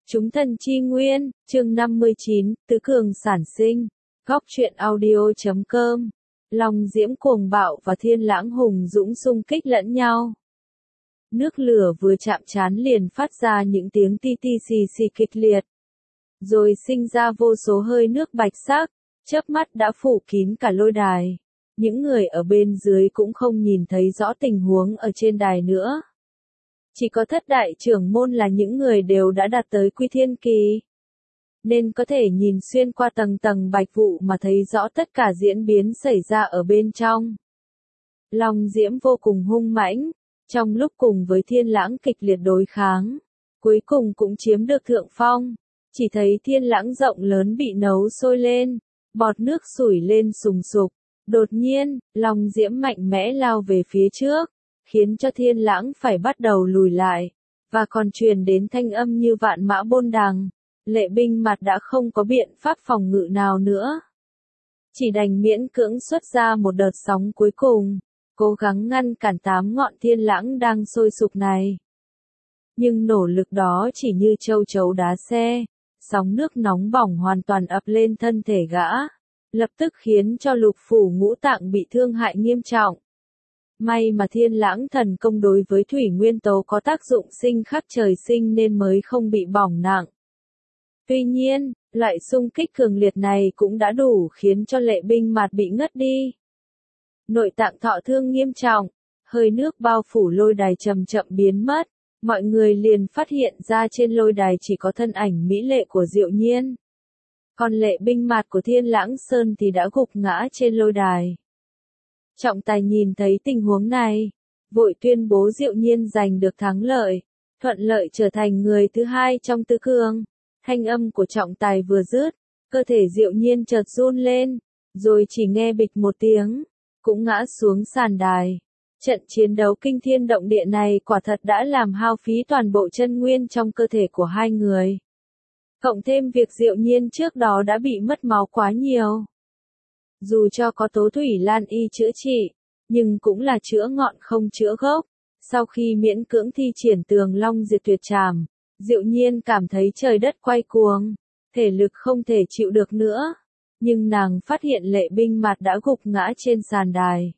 Chúng thần chi nguyên, chương 59, tứ cường sản sinh. Góc truyện audio.com. Long diễm cuồng bạo và thiên lãng hùng dũng xung kích lẫn nhau. Nước lửa vừa chạm trán liền phát ra những tiếng ti ti xì xì kịch liệt. Rồi sinh ra vô số hơi nước bạch sắc, chớp mắt đã phủ kín cả lôi đài. Những người ở bên dưới cũng không nhìn thấy rõ tình huống ở trên đài nữa. Chỉ có thất đại trưởng môn là những người đều đã đạt tới quy thiên kỳ. Nên có thể nhìn xuyên qua tầng tầng bạch vụ mà thấy rõ tất cả diễn biến xảy ra ở bên trong. Long diễm vô cùng hung mãnh, trong lúc cùng với thiên lãng kịch liệt đối kháng, cuối cùng cũng chiếm được thượng phong. Chỉ thấy thiên lãng rộng lớn bị nấu sôi lên, bọt nước sủi lên sùng sục. Đột nhiên, long diễm mạnh mẽ lao về phía trước, khiến cho thiên lãng phải bắt đầu lùi lại, và còn truyền đến thanh âm như vạn mã bôn đằng. Lệ binh mặt đã không có biện pháp phòng ngự nào nữa. Chỉ đành miễn cưỡng xuất ra một đợt sóng cuối cùng, cố gắng ngăn cản 8 ngọn thiên lãng đang sôi sục này. Nhưng nỗ lực đó chỉ như châu chấu đá xe, sóng nước nóng bỏng hoàn toàn ập lên thân thể gã, lập tức khiến cho lục phủ ngũ tạng bị thương hại nghiêm trọng. May mà thiên lãng thần công đối với thủy nguyên tố có tác dụng sinh khắc trời sinh nên mới không bị bỏng nặng. Tuy nhiên, loại xung kích cường liệt này cũng đã đủ khiến cho lệ binh mạt bị ngất đi. Nội tạng thọ thương nghiêm trọng, hơi nước bao phủ lôi đài chậm chậm biến mất, mọi người liền phát hiện ra trên lôi đài chỉ có thân ảnh mỹ lệ của Diệu Nhiên. Còn lệ binh mạt của Thiên Lãng Sơn thì đã gục ngã trên lôi đài. Trọng tài nhìn thấy tình huống này, vội tuyên bố Diệu Nhiên giành được thắng lợi, thuận lợi trở thành người thứ hai trong tứ cường. Thanh âm của trọng tài vừa dứt, cơ thể Diệu Nhiên chợt run lên, rồi chỉ nghe bịch một tiếng, cũng ngã xuống sàn đài. Trận chiến đấu kinh thiên động địa này quả thật đã làm hao phí toàn bộ chân nguyên trong cơ thể của hai người. Cộng thêm việc Diệu Nhiên trước đó đã bị mất máu quá nhiều. Dù cho có tố thủy lan y chữa trị, nhưng cũng là chữa ngọn không chữa gốc. Sau khi miễn cưỡng thi triển tường long diệt tuyệt trảm, Diệu Nhiên cảm thấy trời đất quay cuồng, thể lực không thể chịu được nữa. Nhưng nàng phát hiện lệ binh mặt đã gục ngã trên sàn đài.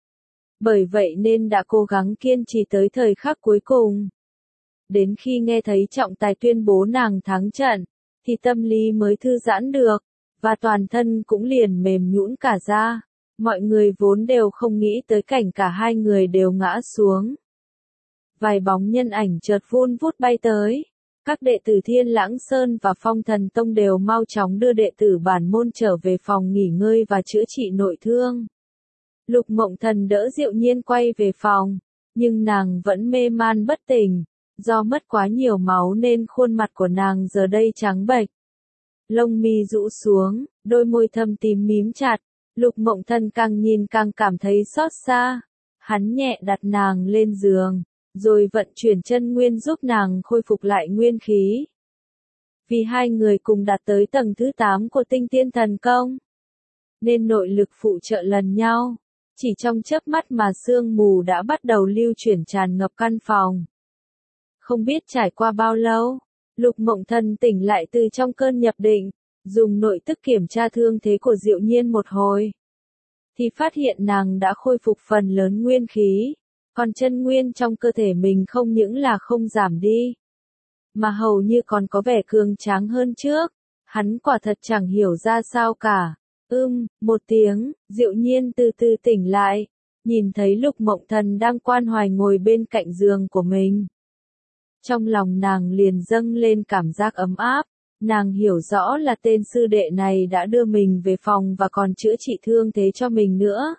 Bởi vậy nên đã cố gắng kiên trì tới thời khắc cuối cùng. Đến khi nghe thấy trọng tài tuyên bố nàng thắng trận, thì tâm lý mới thư giãn được, và toàn thân cũng liền mềm nhũn cả ra. Mọi người vốn đều không nghĩ tới cảnh cả hai người đều ngã xuống. Vài bóng nhân ảnh chợt vun vút bay tới. Các đệ tử Thiên Lãng Sơn và Phong Thần Tông đều mau chóng đưa đệ tử bản môn trở về phòng nghỉ ngơi và chữa trị nội thương. Lục Mộng Thần đỡ Diệu Nhiên quay về phòng, nhưng nàng vẫn mê man bất tỉnh. Do mất quá nhiều máu nên khuôn mặt của nàng giờ đây trắng bệch. Lông mi rũ xuống, đôi môi thâm tím mím chặt. Lục Mộng Thần càng nhìn càng cảm thấy xót xa. Hắn nhẹ đặt nàng lên giường, rồi vận chuyển chân nguyên giúp nàng khôi phục lại nguyên khí. Vì hai người cùng đạt tới tầng thứ 8 của tinh tiên thần công, nên nội lực phụ trợ lần nhau. Chỉ trong chớp mắt mà sương mù đã bắt đầu lưu chuyển tràn ngập căn phòng. Không biết trải qua bao lâu, Lục Mộng Thần tỉnh lại từ trong cơn nhập định, dùng nội tức kiểm tra thương thế của Diệu Nhiên một hồi. Thì phát hiện nàng đã khôi phục phần lớn nguyên khí. Còn chân nguyên trong cơ thể mình không những là không giảm đi, mà hầu như còn có vẻ cường tráng hơn trước. Hắn quả thật chẳng hiểu ra sao cả. Một tiếng, Diệu Nhiên từ từ tỉnh lại, nhìn thấy Lục Mộng Thần đang quan hoài ngồi bên cạnh giường của mình. Trong lòng nàng liền dâng lên cảm giác ấm áp, nàng hiểu rõ là tên sư đệ này đã đưa mình về phòng và còn chữa trị thương thế cho mình nữa.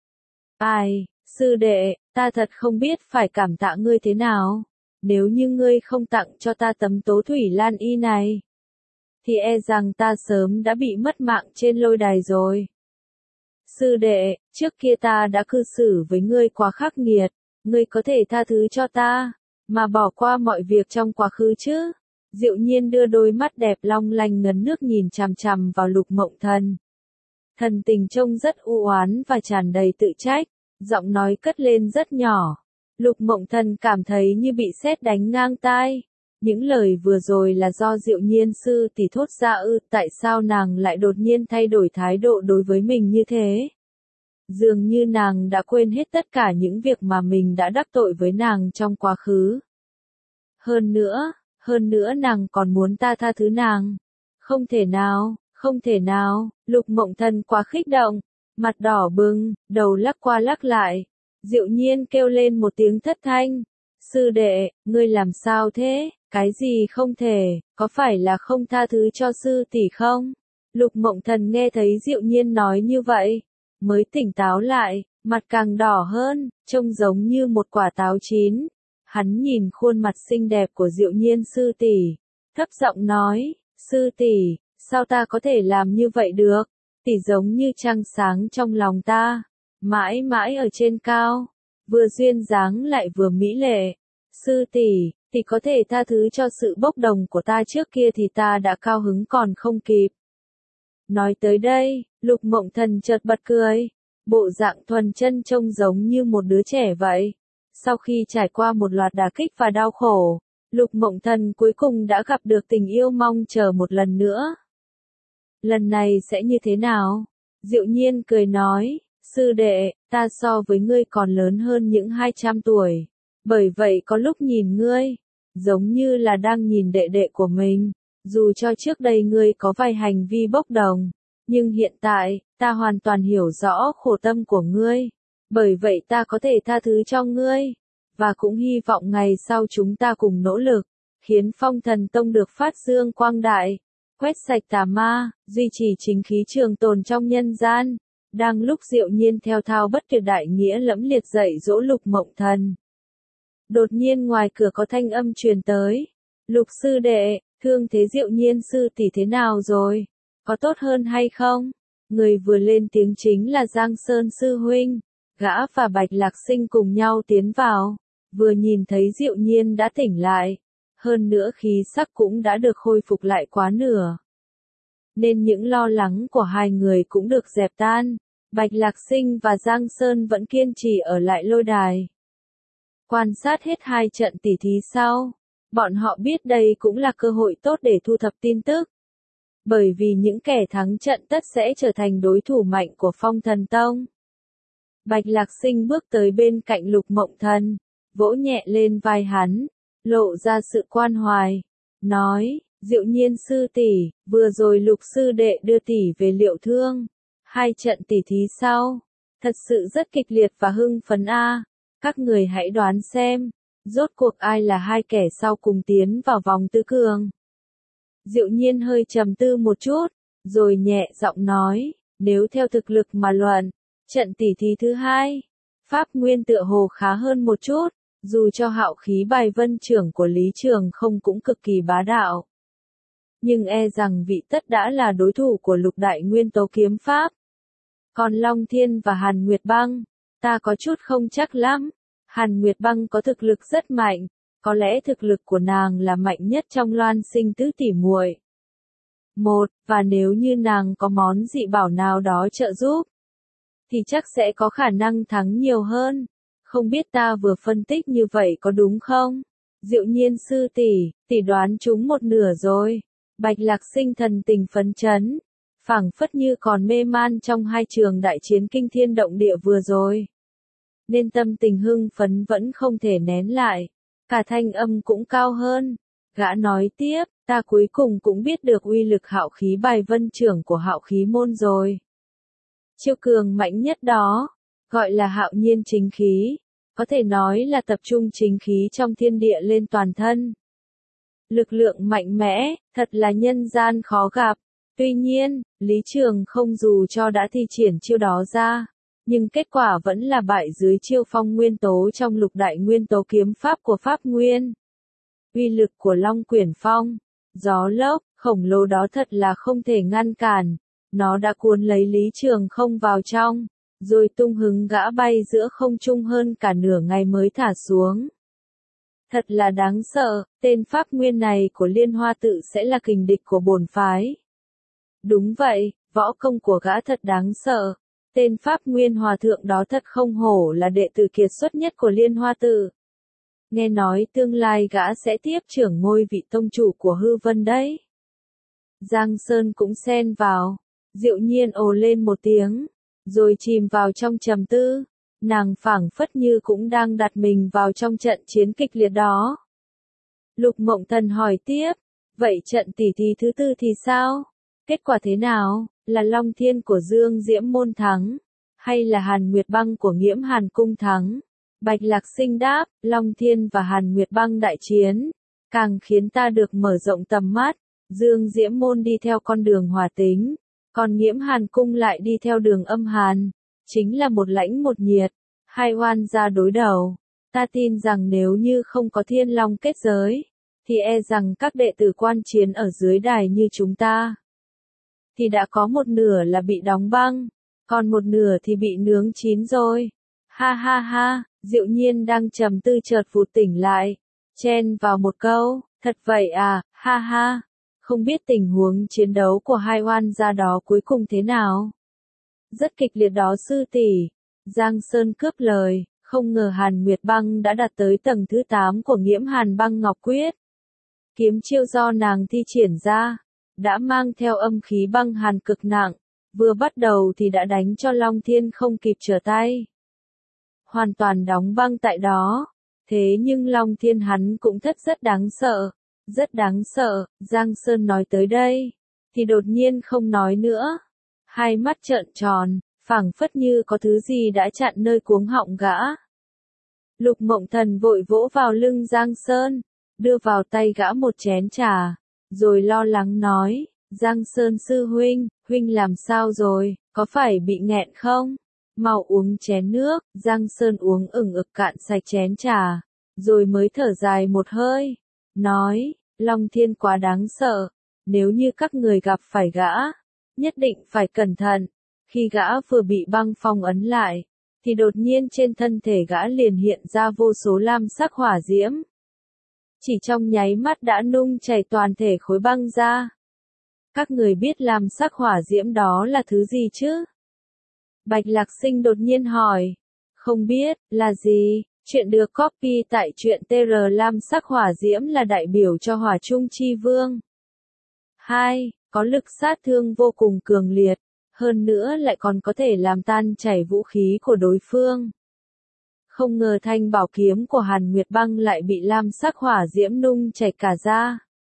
Ai, sư đệ, ta thật không biết phải cảm tạ ngươi thế nào. Nếu như ngươi không tặng cho ta tấm tố thủy lan y này, thì e rằng ta sớm đã bị mất mạng trên lôi đài rồi. Sư đệ, trước kia ta đã cư xử với ngươi quá khắc nghiệt, ngươi có thể tha thứ cho ta, mà bỏ qua mọi việc trong quá khứ chứ? Diệu Nhiên đưa đôi mắt đẹp long lanh ngấn nước nhìn chằm chằm vào Lục Mộng Thần. Thần tình trông rất u oán và tràn đầy tự trách, giọng nói cất lên rất nhỏ. Lục Mộng Thần cảm thấy như bị sét đánh ngang tai. Những lời vừa rồi là do Diệu Nhiên sư tỷ thốt ra ư, tại sao nàng lại đột nhiên thay đổi thái độ đối với mình như thế? Dường như nàng đã quên hết tất cả những việc mà mình đã đắc tội với nàng trong quá khứ. Hơn nữa nàng còn muốn ta tha thứ nàng. Không thể nào, Lục Mộng Thần quá kích động, mặt đỏ bừng, đầu lắc qua lắc lại. Diệu Nhiên kêu lên một tiếng thất thanh. Sư đệ, ngươi làm sao thế? Cái gì không thể, có phải là không tha thứ cho sư tỷ không? Lục Mộng Thần nghe thấy Diệu Nhiên nói như vậy, mới tỉnh táo lại, mặt càng đỏ hơn, trông giống như một quả táo chín. Hắn nhìn khuôn mặt xinh đẹp của Diệu Nhiên sư tỷ, thấp giọng nói, sư tỷ, sao ta có thể làm như vậy được? Tỷ giống như trăng sáng trong lòng ta, mãi mãi ở trên cao, vừa duyên dáng lại vừa mỹ lệ. Sư tỷ, tỷ có thể tha thứ cho sự bốc đồng của ta trước kia thì ta đã cao hứng còn không kịp. Nói tới đây, Lục Mộng Thần chợt bật cười, bộ dạng thuần chân trông giống như một đứa trẻ vậy. Sau khi trải qua một loạt đả kích và đau khổ, Lục Mộng Thần cuối cùng đã gặp được tình yêu mong chờ một lần nữa. Lần này sẽ như thế nào? Diệu Nhiên cười nói, sư đệ, ta so với ngươi còn lớn hơn những 200 tuổi. Bởi vậy có lúc nhìn ngươi, giống như là đang nhìn đệ đệ của mình. Dù cho trước đây ngươi có vài hành vi bốc đồng, nhưng hiện tại, ta hoàn toàn hiểu rõ khổ tâm của ngươi. Bởi vậy ta có thể tha thứ cho ngươi, và cũng hy vọng ngày sau chúng ta cùng nỗ lực, khiến Phong Thần Tông được phát dương quang đại, quét sạch tà ma, duy trì chính khí trường tồn trong nhân gian. Đang lúc Diệu Nhiên theo thao bất tuyệt đại nghĩa lẫm liệt dạy dỗ Lục Mộng Thần. Đột nhiên ngoài cửa có thanh âm truyền tới. Lục sư đệ, thương thế Diệu Nhiên sư tỷ thế nào rồi? Có tốt hơn hay không? Người vừa lên tiếng chính là Giang Sơn sư huynh. Gã và Bạch Lạc Sinh cùng nhau tiến vào. Vừa nhìn thấy Diệu Nhiên đã tỉnh lại. Hơn nữa khí sắc cũng đã được khôi phục lại quá nửa. Nên những lo lắng của hai người cũng được dẹp tan. Bạch Lạc Sinh và Giang Sơn vẫn kiên trì ở lại lôi đài. Quan sát hết hai trận tỉ thí sau, bọn họ biết đây cũng là cơ hội tốt để thu thập tin tức. Bởi vì những kẻ thắng trận tất sẽ trở thành đối thủ mạnh của Phong Thần Tông. Bạch Lạc Sinh bước tới bên cạnh Lục Mộng Thần, vỗ nhẹ lên vai hắn, lộ ra sự quan hoài, nói, Diệu Nhiên sư tỷ, vừa rồi Lục sư đệ đưa tỷ về liệu thương. Hai trận tỉ thí sau, thật sự rất kịch liệt và hưng phấn a. Các người hãy đoán xem, rốt cuộc ai là hai kẻ sau cùng tiến vào vòng tứ cường. Diệu Nhiên hơi trầm tư một chút, rồi nhẹ giọng nói, nếu theo thực lực mà luận, trận tỉ thí thứ hai, Pháp Nguyên tựa hồ khá hơn một chút, dù cho hạo khí bài vân trưởng của Lý Trường Không cũng cực kỳ bá đạo. Nhưng e rằng vị tất đã là đối thủ của lục đại nguyên tố kiếm pháp. Còn Long Thiên và Hàn Nguyệt Băng, ta có chút không chắc lắm. Hàn Nguyệt Băng có thực lực rất mạnh, có lẽ thực lực của nàng là mạnh nhất trong Loan Sinh tứ tỷ muội. Và nếu như nàng có món dị bảo nào đó trợ giúp, thì chắc sẽ có khả năng thắng nhiều hơn. Không biết ta vừa phân tích như vậy có đúng không? Diệu Nhiên sư tỷ đoán chúng một nửa rồi. Bạch Lạc Sinh thần tình phấn chấn, phảng phất như còn mê man trong hai trường đại chiến kinh thiên động địa vừa rồi. Nên tâm tình hưng phấn vẫn không thể nén lại, cả thanh âm cũng cao hơn. Gã nói tiếp, ta cuối cùng cũng biết được uy lực hạo khí bài vân trưởng của hạo khí môn rồi. Chiêu cường mạnh nhất đó, gọi là hạo nhiên chính khí, có thể nói là tập trung chính khí trong thiên địa lên toàn thân. Lực lượng mạnh mẽ, thật là nhân gian khó gặp. Tuy nhiên, Lý Trường Không dù cho đã thi triển chiêu đó ra, nhưng kết quả vẫn là bại dưới chiêu phong nguyên tố trong lục đại nguyên tố kiếm pháp của Pháp Nguyên. Uy lực của Long Quyển Phong, gió lốc, khổng lồ đó thật là không thể ngăn cản. Nó đã cuốn lấy Lý Trường Không vào trong, rồi tung hứng gã bay giữa không trung hơn cả nửa ngày mới thả xuống. Thật là đáng sợ, tên Pháp Nguyên này của Liên Hoa Tự sẽ là kình địch của bổn phái. Đúng vậy, võ công của gã thật đáng sợ. Tên Pháp Nguyên Hòa Thượng đó thật không hổ là đệ tử kiệt xuất nhất của Liên Hoa Tự. nghe nói tương lai gã sẽ tiếp trưởng ngôi vị tông chủ của Hư Vân đấy. Giang Sơn cũng xen vào, Diệu Nhiên ồ lên một tiếng, rồi chìm vào trong trầm tư, nàng phảng phất như cũng đang đặt mình vào trong trận chiến kịch liệt đó. Lục Mộng Thần hỏi tiếp, vậy trận tỷ thí thứ tư thì sao? Kết quả thế nào? Là Long Thiên của Dương Diễm Môn thắng, hay là Hàn Nguyệt Băng của Nghiễm Hàn Cung thắng? Bạch Lạc Sinh đáp, Long Thiên và Hàn Nguyệt Băng đại chiến, càng khiến ta được mở rộng tầm mắt. Dương Diễm Môn đi theo con đường hòa tính, còn Nghiễm Hàn Cung lại đi theo đường âm hàn, chính là một lãnh một nhiệt, hai oan gia đối đầu. Ta tin rằng nếu như không có Thiên Long kết giới, thì e rằng các đệ tử quan chiến ở dưới đài như chúng ta, thì đã có một nửa là bị đóng băng, còn một nửa thì bị nướng chín rồi. Ha ha ha, Diệu Nhiên đang trầm tư chợt vụt tỉnh lại, chen vào một câu, thật vậy à, ha ha, không biết tình huống chiến đấu của hai oan gia đó cuối cùng thế nào. Rất kịch liệt đó sư tỷ. Giang Sơn cướp lời, không ngờ Hàn Nguyệt Băng đã đạt tới tầng thứ 8 của Nghiễm Hàn Băng Ngọc Quyết. Kiếm chiêu do nàng thi triển ra, đã mang theo âm khí băng hàn cực nặng, vừa bắt đầu thì đã đánh cho Long Thiên không kịp trở tay. Hoàn toàn đóng băng tại đó, thế nhưng Long Thiên hắn cũng thất rất đáng sợ, rất đáng sợ. Giang Sơn nói tới đây, thì đột nhiên không nói nữa, hai mắt trợn tròn, phảng phất như có thứ gì đã chặn nơi cuống họng gã. Lục Mộng Thần vội vỗ vào lưng Giang Sơn, đưa vào tay gã một chén trà, rồi lo lắng nói, Giang Sơn sư huynh, huynh làm sao rồi, có phải bị nghẹn không? Mau uống chén nước. Giang Sơn uống ửng ực cạn sạch chén trà, rồi mới thở dài một hơi, nói, Long Thiên quá đáng sợ, nếu như các người gặp phải gã, nhất định phải cẩn thận. Khi gã vừa bị băng phong ấn lại, thì đột nhiên trên thân thể gã liền hiện ra vô số lam sắc hỏa diễm. Chỉ trong nháy mắt đã nung chảy toàn thể khối băng ra. Các người biết lam sắc hỏa diễm đó là thứ gì chứ? Bạch Lạc Sinh đột nhiên hỏi. Không biết, là gì? Chuyện được copy tại truyện TR. Lam sắc hỏa diễm là đại biểu cho hỏa trung chi vương. 2. Có lực sát thương vô cùng cường liệt, hơn nữa lại còn có thể làm tan chảy vũ khí của đối phương. Không ngờ thanh bảo kiếm của Hàn Nguyệt Băng lại bị lam sắc hỏa diễm nung chảy cả ra.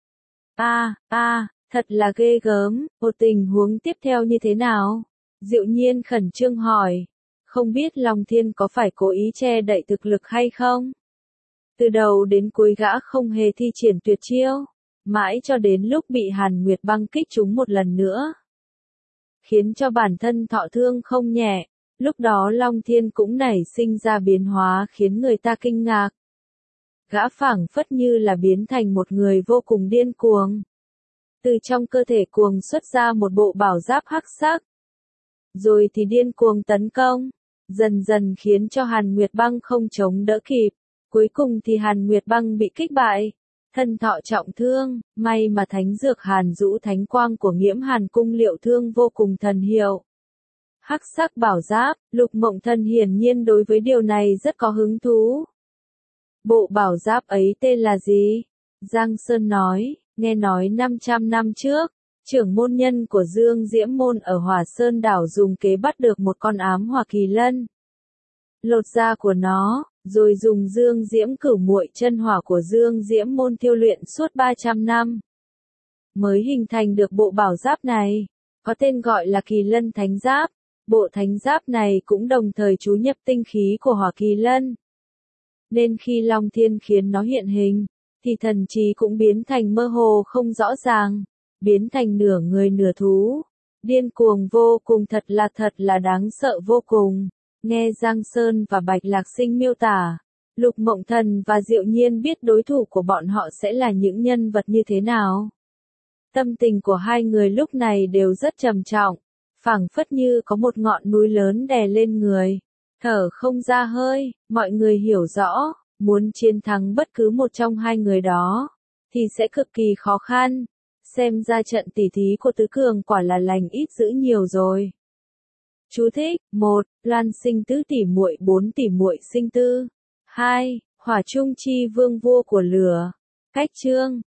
Thật là ghê gớm. Một tình huống tiếp theo như thế nào? Diệu Nhiên khẩn trương hỏi. Không biết Long Thiên có phải cố ý che đậy thực lực hay không? Từ đầu đến cuối gã không hề thi triển tuyệt chiêu, mãi cho đến lúc bị Hàn Nguyệt Băng kích trúng một lần nữa, khiến cho bản thân thọ thương không nhẹ. Lúc đó Long Thiên cũng nảy sinh ra biến hóa khiến người ta kinh ngạc. Gã phảng phất như là biến thành một người vô cùng điên cuồng. Từ trong cơ thể cuồng xuất ra một bộ bảo giáp hắc sắc, rồi thì điên cuồng tấn công, dần dần khiến cho Hàn Nguyệt Băng không chống đỡ kịp. Cuối cùng thì Hàn Nguyệt Băng bị kích bại, thân thọ trọng thương, may mà thánh dược Hàn Dũ Thánh Quang của Nghiễm Hàn Cung liệu thương vô cùng thần hiệu. Hắc sắc bảo giáp, Lục Mộng Thần hiển nhiên đối với điều này rất có hứng thú. Bộ bảo giáp ấy tên là gì? Giang Sơn nói, nghe nói 500 năm trước, trưởng môn nhân của Dương Diễm Môn ở Hỏa Sơn đảo dùng kế bắt được một con ám hỏa kỳ lân, lột da của nó, rồi dùng Dương Diễm Cửu Muội chân hỏa của Dương Diễm Môn thiêu luyện suốt 300 năm, mới hình thành được bộ bảo giáp này, có tên gọi là Kỳ Lân Thánh Giáp. Bộ thánh giáp này cũng đồng thời chú nhập tinh khí của hỏa kỳ lân, nên khi Long Thiên khiến nó hiện hình, thì thần trí cũng biến thành mơ hồ không rõ ràng, biến thành nửa người nửa thú, điên cuồng vô cùng, thật là đáng sợ vô cùng. Nghe Giang Sơn và Bạch Lạc Sinh miêu tả, Lục Mộng Thần và Diệu Nhiên biết đối thủ của bọn họ sẽ là những nhân vật như thế nào. Tâm tình của hai người lúc này đều rất trầm trọng, phảng phất như có một ngọn núi lớn đè lên người, thở không ra hơi. Mọi người hiểu rõ, muốn chiến thắng bất cứ một trong hai người đó, thì sẽ cực kỳ khó khăn. Xem ra trận tỉ thí của tứ cường quả là lành ít dữ nhiều rồi. Chú thích: 1. Loan sinh tứ tỷ muội, 4 tỷ muội sinh tư. 2. Hỏa Trung chi vương vua của lửa. Cách chương